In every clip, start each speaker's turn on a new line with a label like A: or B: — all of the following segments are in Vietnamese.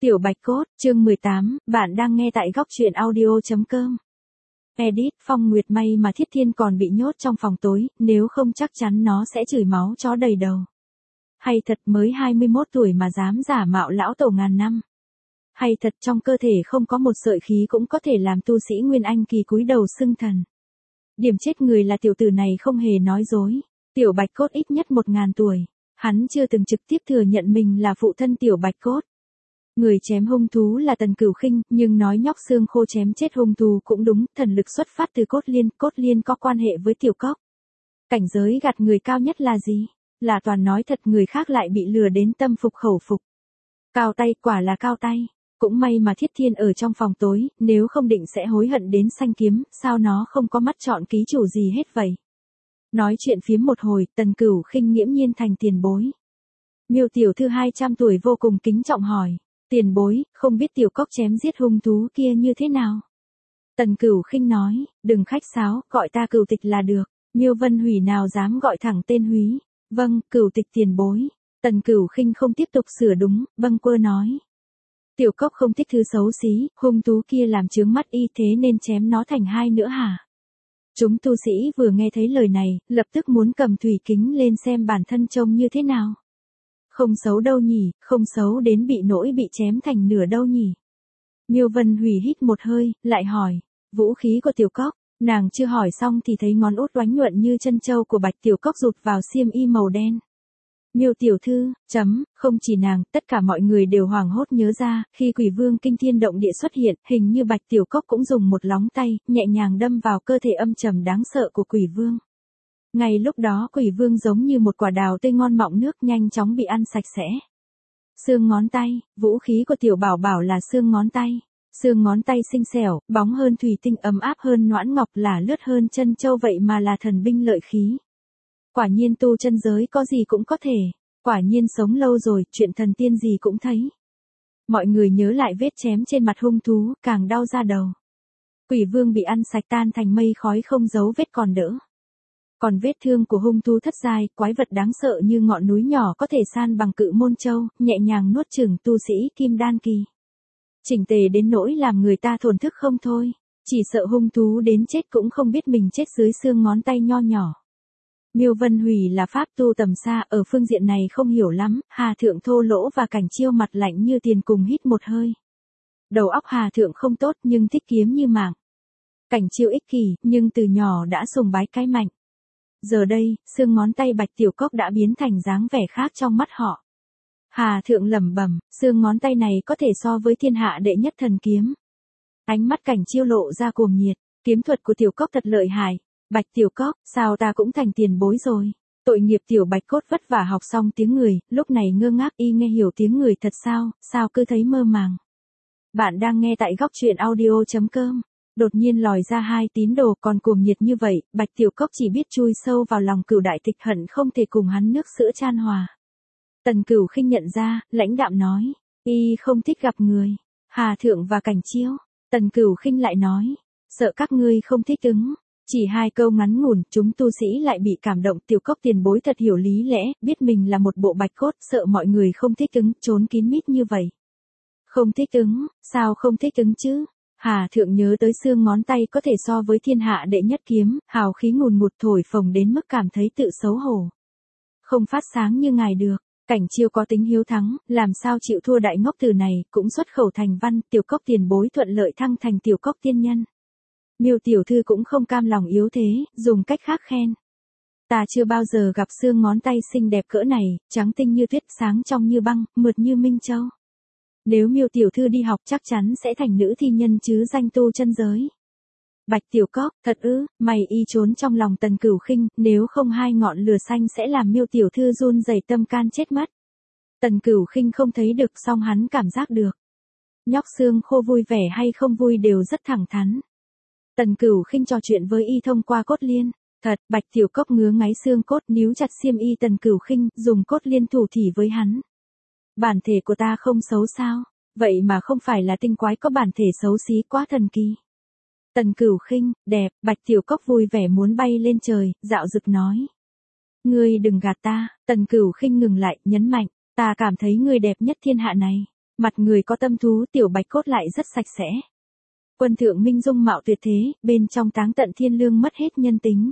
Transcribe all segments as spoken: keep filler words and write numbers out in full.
A: Tiểu Bạch Cốt, chương mười tám, bạn đang nghe tại góc truyện audio chấm com. Edit, Phong Nguyệt may mà Thiết Thiên còn bị nhốt trong phòng tối, nếu không chắc chắn nó sẽ chửi máu chó đầy đầu. Hay thật mới hai mươi mốt tuổi mà dám giả mạo lão tổ ngàn năm. Hay thật trong cơ thể không có một sợi khí cũng có thể làm tu sĩ Nguyên Anh kỳ cúi đầu xưng thần. Điểm chết người là tiểu tử này không hề nói dối. Tiểu Bạch Cốt ít nhất một ngàn tuổi. Hắn chưa từng trực tiếp thừa nhận mình là phụ thân Tiểu Bạch Cốt. Người chém hung thú là Tần Cửu Khinh, nhưng nói nhóc xương khô chém chết hung thú cũng đúng, thần lực xuất phát từ Cốt Liên, Cốt Liên có quan hệ với Tiểu Cốc. Cảnh giới gạt người cao nhất là gì? Là toàn nói thật, người khác lại bị lừa đến tâm phục khẩu phục. Cao tay, quả là cao tay. Cũng may mà Thiết Thiên ở trong phòng tối, nếu không định sẽ hối hận đến xanh kiếm, sao nó không có mắt chọn ký chủ gì hết vậy. Nói chuyện phiếm một hồi, Tần Cửu Khinh nghiễm nhiên thành tiền bối. Miêu tiểu thư hai trăm tuổi vô cùng kính trọng hỏi. Tiền bối, không biết Tiểu Cốc chém giết hung thú kia như thế nào? Tần Cửu Khinh nói, đừng khách sáo, gọi ta Cửu Tịch là được. Miêu Vân Hủy nào dám gọi thẳng tên Húy. Vâng, Cửu Tịch tiền bối. Tần Cửu Khinh không tiếp tục sửa đúng, bâng quơ nói. Tiểu Cốc không thích thứ xấu xí, hung thú kia làm chướng mắt y, thế nên chém nó thành hai nữa hả? Chúng tu sĩ vừa nghe thấy lời này, lập tức muốn cầm thủy kính lên xem bản thân trông như thế nào. Không xấu đâu nhỉ, không xấu đến bị nỗi bị chém thành nửa đâu nhỉ. Miêu Vân Hủy hít một hơi, lại hỏi, vũ khí của Tiểu Cốc. Nàng chưa hỏi xong thì thấy ngón út oánh nhuận như chân châu của Bạch Tiểu Cốc rụt vào xiêm y màu đen. Miêu tiểu thư, chấm, không chỉ nàng, tất cả mọi người đều hoảng hốt nhớ ra, khi Quỷ Vương kinh thiên động địa xuất hiện, hình như Bạch Tiểu Cốc cũng dùng một lóng tay, nhẹ nhàng đâm vào cơ thể âm trầm đáng sợ của Quỷ Vương. Ngay lúc đó Quỷ Vương giống như một quả đào tươi ngon mọng nước, nhanh chóng bị ăn sạch sẽ. Xương ngón tay, vũ khí của Tiểu Bảo Bảo là xương ngón tay. Xương ngón tay xinh xẻo, bóng hơn thủy tinh, ấm áp hơn noãn ngọc, là lướt hơn chân châu, vậy mà là thần binh lợi khí. Quả nhiên tu chân giới có gì cũng có thể. Quả nhiên sống lâu rồi, chuyện thần tiên gì cũng thấy. Mọi người nhớ lại vết chém trên mặt hung thú, càng đau da đầu. Quỷ Vương bị ăn sạch tan thành mây khói, không dấu vết còn đỡ. Còn vết thương của hung thú thất giai, quái vật đáng sợ như ngọn núi nhỏ có thể san bằng Cự Môn Châu, nhẹ nhàng nuốt chửng tu sĩ kim đan kỳ. Chỉnh tề đến nỗi làm người ta thổn thức không thôi. Chỉ sợ hung thú đến chết cũng không biết mình chết dưới xương ngón tay nho nhỏ. Miêu Vân Hủy là pháp tu tầm xa, ở phương diện này không hiểu lắm. Hà Thượng thô lỗ và Cảnh Chiêu mặt lạnh như tiền cùng hít một hơi. Đầu óc Hà Thượng không tốt nhưng thích kiếm như mạng. Cảnh Chiêu ích kỷ nhưng từ nhỏ đã sùng bái cái mạnh. Giờ đây, xương ngón tay Bạch Tiểu Cốc đã biến thành dáng vẻ khác trong mắt họ. Hà Thượng lẩm bẩm, xương ngón tay này có thể so với thiên hạ đệ nhất thần kiếm. Ánh mắt Cảnh Chiêu lộ ra cuồng nhiệt, kiếm thuật của Tiểu Cốc thật lợi hại. Bạch Tiểu Cốc, sao ta cũng thành tiền bối rồi. Tội nghiệp Tiểu Bạch Cốt vất vả học xong tiếng người, lúc này ngơ ngác y nghe hiểu tiếng người thật sao, sao cứ thấy mơ màng. Bạn đang nghe tại góc truyện audio chấm com. Đột nhiên lòi ra hai tín đồ còn cuồng nhiệt như vậy, Bạch Tiểu Cốc chỉ biết chui sâu vào lòng Cửu Đại Tịch, hận không thể cùng hắn nước sữa chan hòa. Tần Cửu Khinh nhận ra, lãnh đạm nói, y không thích gặp người. Hà Thượng và Cảnh Chiêu. Tần Cửu Khinh lại nói, sợ các ngươi không thích ứng. Chỉ hai câu ngắn ngủn, chúng tu sĩ lại bị cảm động. Tiểu Cốc tiền bối thật hiểu lý lẽ, biết mình là một bộ bạch cốt, sợ mọi người không thích ứng, trốn kín mít như vậy. Không thích ứng, sao không thích ứng chứ? Hà Thượng nhớ tới xương ngón tay có thể so với thiên hạ đệ nhất kiếm, hào khí ngùn ngụt thổi phồng đến mức cảm thấy tự xấu hổ. Không phát sáng như ngài được. Cảnh Chiêu có tính hiếu thắng, làm sao chịu thua đại ngốc tử này, cũng xuất khẩu thành văn. Tiểu Cốc tiền bối thuận lợi thăng thành Tiểu Cốc tiên nhân. Miêu tiểu thư cũng không cam lòng yếu thế, dùng cách khác khen. Ta chưa bao giờ gặp xương ngón tay xinh đẹp cỡ này, trắng tinh như tuyết, sáng trong như băng, mượt như minh châu. Nếu Miêu tiểu thư đi học chắc chắn sẽ thành nữ thi nhân chứ danh tu chân giới. Bạch Tiểu Cốc, thật ư? Mày y trốn trong lòng Tần Cửu Khinh, nếu không hai ngọn lửa xanh sẽ làm Miêu tiểu thư run rẩy tâm can chết mất. Tần Cửu Khinh không thấy được, song hắn cảm giác được. Nhóc xương khô vui vẻ hay không vui đều rất thẳng thắn. Tần Cửu Khinh trò chuyện với y thông qua Cốt Liên. Thật, Bạch Tiểu Cốc ngứa ngáy xương cốt, níu chặt xiêm y Tần Cửu Khinh, dùng Cốt Liên thủ thỉ với hắn. Bản thể của ta không xấu sao? Vậy mà không phải là tinh quái có bản thể xấu xí, quá thần kỳ. Tần Cửu Khinh, đẹp. Bạch Tiểu Cốc vui vẻ muốn bay lên trời, dạo dực nói. Ngươi đừng gạt ta. Tần Cửu Khinh ngừng lại, nhấn mạnh, ta cảm thấy ngươi đẹp nhất thiên hạ này. Mặt người có tâm thú, Tiểu Bạch Cốt lại rất sạch sẽ. Quân thượng minh dung mạo tuyệt thế, bên trong táng tận thiên lương mất hết nhân tính.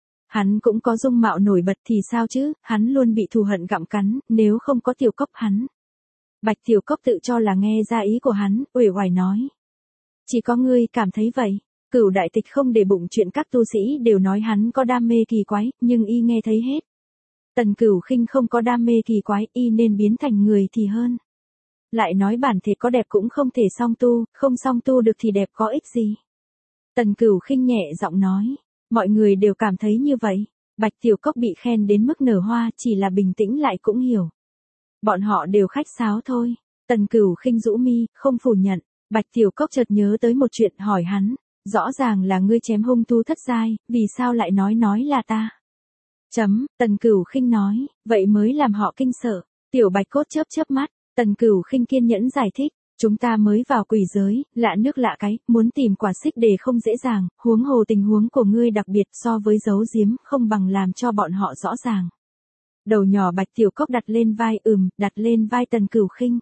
A: Hắn cũng có dung mạo nổi bật thì sao chứ, hắn luôn bị thù hận gặm cắn, nếu không có Tiểu Cốc hắn. Bạch Tiểu Cốc tự cho là nghe ra ý của hắn, uể oải nói. Chỉ có ngươi cảm thấy vậy. Cửu đại tịch không để bụng chuyện các tu sĩ đều nói hắn có đam mê kỳ quái, nhưng y nghe thấy hết. Tần Cửu Khinh không có đam mê kỳ quái, y nên biến thành người thì hơn. Lại nói bản thể có đẹp cũng không thể song tu, không song tu được thì đẹp có ích gì. Tần Cửu Khinh nhẹ giọng nói, mọi người đều cảm thấy như vậy. Bạch Tiểu Cốc bị khen đến mức nở hoa, chỉ là bình tĩnh lại cũng hiểu. Bọn họ đều khách sáo thôi. Tần Cửu Khinh rũ mi, không phủ nhận. Bạch Tiểu Cốc chợt nhớ tới một chuyện, hỏi hắn, rõ ràng là ngươi chém hung thú thất giai, vì sao lại nói nói là ta? Chấm, Tần Cửu Khinh nói, vậy mới làm họ kinh sợ. Tiểu Bạch Cốt chớp chớp mắt, Tần Cửu Khinh kiên nhẫn giải thích, chúng ta mới vào quỷ giới, lạ nước lạ cái, muốn tìm quả xích đề không dễ dàng, huống hồ tình huống của ngươi đặc biệt so với giấu giếm, không bằng làm cho bọn họ rõ ràng. Đầu nhỏ Bạch Tiểu Cốc đặt lên vai, ừm, đặt lên vai Tần Cửu Khinh.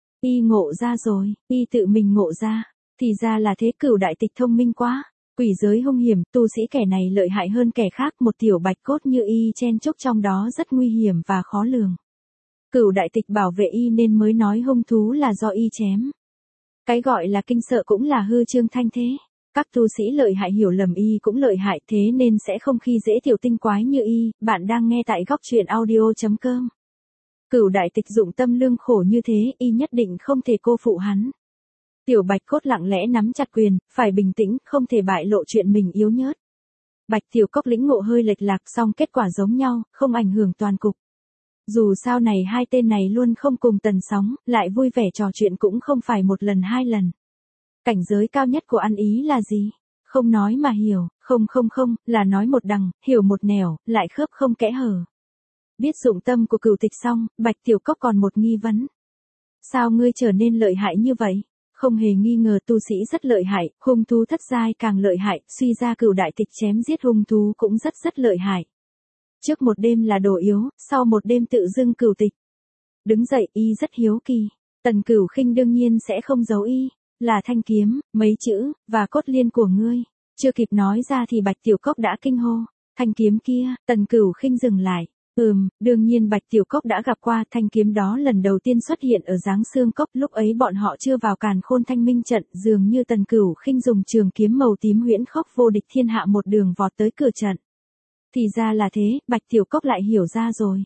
A: Y ngộ ra rồi, y tự mình ngộ ra, thì ra là thế. Cửu đại tịch thông minh quá. Quỷ giới hung hiểm, tu sĩ kẻ này lợi hại hơn kẻ khác, một Tiểu Bạch Cốt như y chen chúc trong đó rất nguy hiểm và khó lường. Cửu đại tịch bảo vệ y nên mới nói hung thú là do y chém. Cái gọi là kinh sợ cũng là hư trương thanh thế. Các tu sĩ lợi hại hiểu lầm y cũng lợi hại, thế nên sẽ không khi dễ tiểu tinh quái như y. Bạn đang nghe tại góc truyện audio chấm com. Cửu đại tịch dụng tâm lương khổ như thế, y nhất định không thể cô phụ hắn. Tiểu Bạch Cốt lặng lẽ nắm chặt quyền, phải bình tĩnh, không thể bại lộ chuyện mình yếu nhớt. Bạch Tiểu Cốc lĩnh ngộ hơi lệch lạc, song kết quả giống nhau, không ảnh hưởng toàn cục. Dù sao này hai tên này luôn không cùng tần sóng, lại vui vẻ trò chuyện cũng không phải một lần hai lần. Cảnh giới cao nhất của ăn ý là gì? Không nói mà hiểu, không không không, là nói một đằng, hiểu một nẻo, lại khớp không kẽ hở. Biết dụng tâm của Cửu tịch xong, Bạch Tiểu Cốc còn một nghi vấn. Sao ngươi trở nên lợi hại như vậy? Không hề nghi ngờ tu sĩ rất lợi hại, hung thú thất giai càng lợi hại, suy ra Cửu đại tịch chém giết hung thú cũng rất rất lợi hại. Trước một đêm là đồ yếu, sau một đêm tự dưng Cửu tịch. Đứng dậy, y rất hiếu kỳ. Tần Cửu Khinh đương nhiên sẽ không giấu y, là thanh kiếm, mấy chữ, và cốt liên của ngươi. Chưa kịp nói ra thì Bạch Tiểu Cốc đã kinh hô. Thanh kiếm kia, Tần Cửu Khinh dừng lại. Ừm, đương nhiên Bạch Tiểu Cốc đã gặp qua, thanh kiếm đó lần đầu tiên xuất hiện ở Giáng Xương Cốc, lúc ấy bọn họ chưa vào Càn Khôn Thanh Minh trận, dường như Tần Cửu Khinh dùng trường kiếm màu tím huyễn khốc vô địch thiên hạ một đường vọt tới cửa trận. Thì ra là thế, Bạch Tiểu Cốc lại hiểu ra rồi.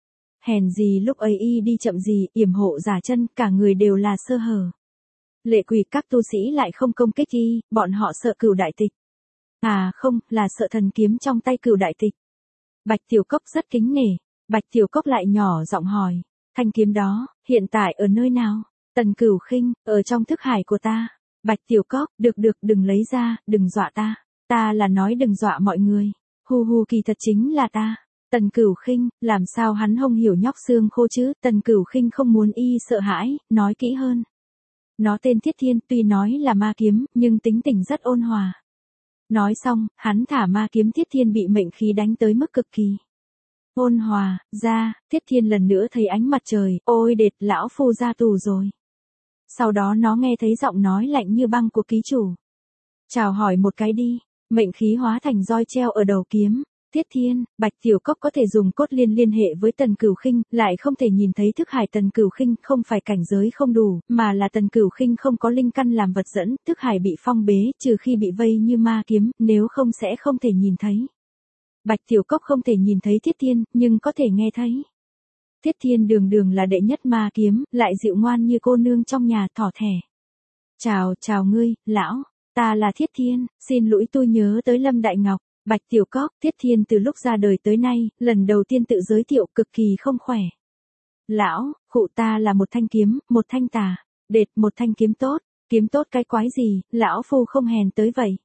A: Hèn gì lúc ấy y đi chậm gì, yểm hộ giả chân, cả người đều là sơ hở. Lệ quỷ các tu sĩ lại không công kích y, bọn họ sợ Cửu đại tịch. À không, là sợ thần kiếm trong tay Cửu đại tịch. Bạch Tiểu Cốc rất kính nể. Bạch Tiểu Cốc lại nhỏ giọng hỏi, thanh kiếm đó, hiện tại ở nơi nào? Tần Cửu Khinh, ở trong thức hải của ta. Bạch Tiểu Cốc, được được, đừng lấy ra, đừng dọa ta. Ta là nói đừng dọa mọi người. Hu hu, kỳ thật chính là ta. Tần Cửu Khinh, làm sao hắn không hiểu nhóc xương khô chứ? Tần Cửu Khinh không muốn y sợ hãi, nói kỹ hơn. Nó tên Thiết Thiên, tuy nói là ma kiếm, nhưng tính tình rất ôn hòa. Nói xong, hắn thả ma kiếm Thiết Thiên bị mệnh khí đánh tới mức cực kỳ ôn hòa, ra, Thiết Thiên lần nữa thấy ánh mặt trời, ôi đệt, lão phu ra tù rồi. Sau đó nó nghe thấy giọng nói lạnh như băng của ký chủ. Chào hỏi một cái đi, mệnh khí hóa thành roi treo ở đầu kiếm. Thiết Thiên, Bạch Tiểu Cốc có thể dùng cốt liên liên hệ với Tần Cửu Khinh, lại không thể nhìn thấy thức hải Tần Cửu Khinh, không phải cảnh giới không đủ, mà là Tần Cửu Khinh không có linh căn làm vật dẫn, thức hải bị phong bế, trừ khi bị vây như ma kiếm, nếu không sẽ không thể nhìn thấy. Bạch Tiểu Cốc không thể nhìn thấy Thiết Thiên, nhưng có thể nghe thấy. Thiết Thiên đường đường là đệ nhất ma kiếm, lại dịu ngoan như cô nương trong nhà, thỏ thẻ. Chào, chào ngươi, lão, ta là Thiết Thiên, xin lỗi tôi nhớ tới Lâm Đại Ngọc. Bạch Tiểu Cốc, Thiết Thiên từ lúc ra đời tới nay, lần đầu tiên tự giới thiệu, cực kỳ không khỏe. Lão, khụ, ta là một thanh kiếm, một thanh tà, đệt, một thanh kiếm tốt, kiếm tốt cái quái gì, lão phu không hèn tới vậy.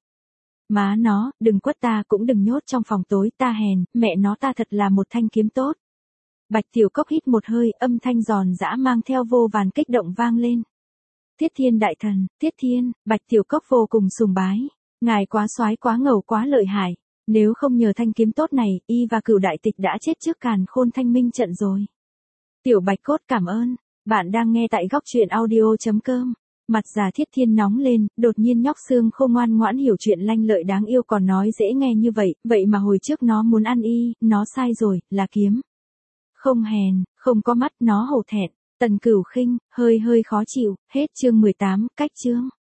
A: Má nó, đừng quất ta cũng đừng nhốt trong phòng tối, ta hèn, mẹ nó ta thật là một thanh kiếm tốt. Bạch Tiểu Cốc hít một hơi, âm thanh giòn giã mang theo vô vàn kích động vang lên. Thiết Thiên đại thần, Thiết Thiên, Bạch Tiểu Cốc vô cùng sùng bái. Ngài quá soái quá ngầu quá lợi hại. Nếu không nhờ thanh kiếm tốt này, y và Cửu đại tịch đã chết trước Càn Khôn Thanh Minh trận rồi. Tiểu Bạch Cốt cảm ơn. Bạn đang nghe tại góc chuyện audio.com. Mặt già Thiết Thiên nóng lên, đột nhiên nhóc xương khô ngoan ngoãn hiểu chuyện lanh lợi đáng yêu còn nói dễ nghe như vậy, vậy mà hồi trước nó muốn ăn y, nó sai rồi, là kiếm. Không hèn, không có mắt, nó hổ thẹn. Tần Cửu Khinh, hơi hơi khó chịu, hết chương mười tám, cách chương.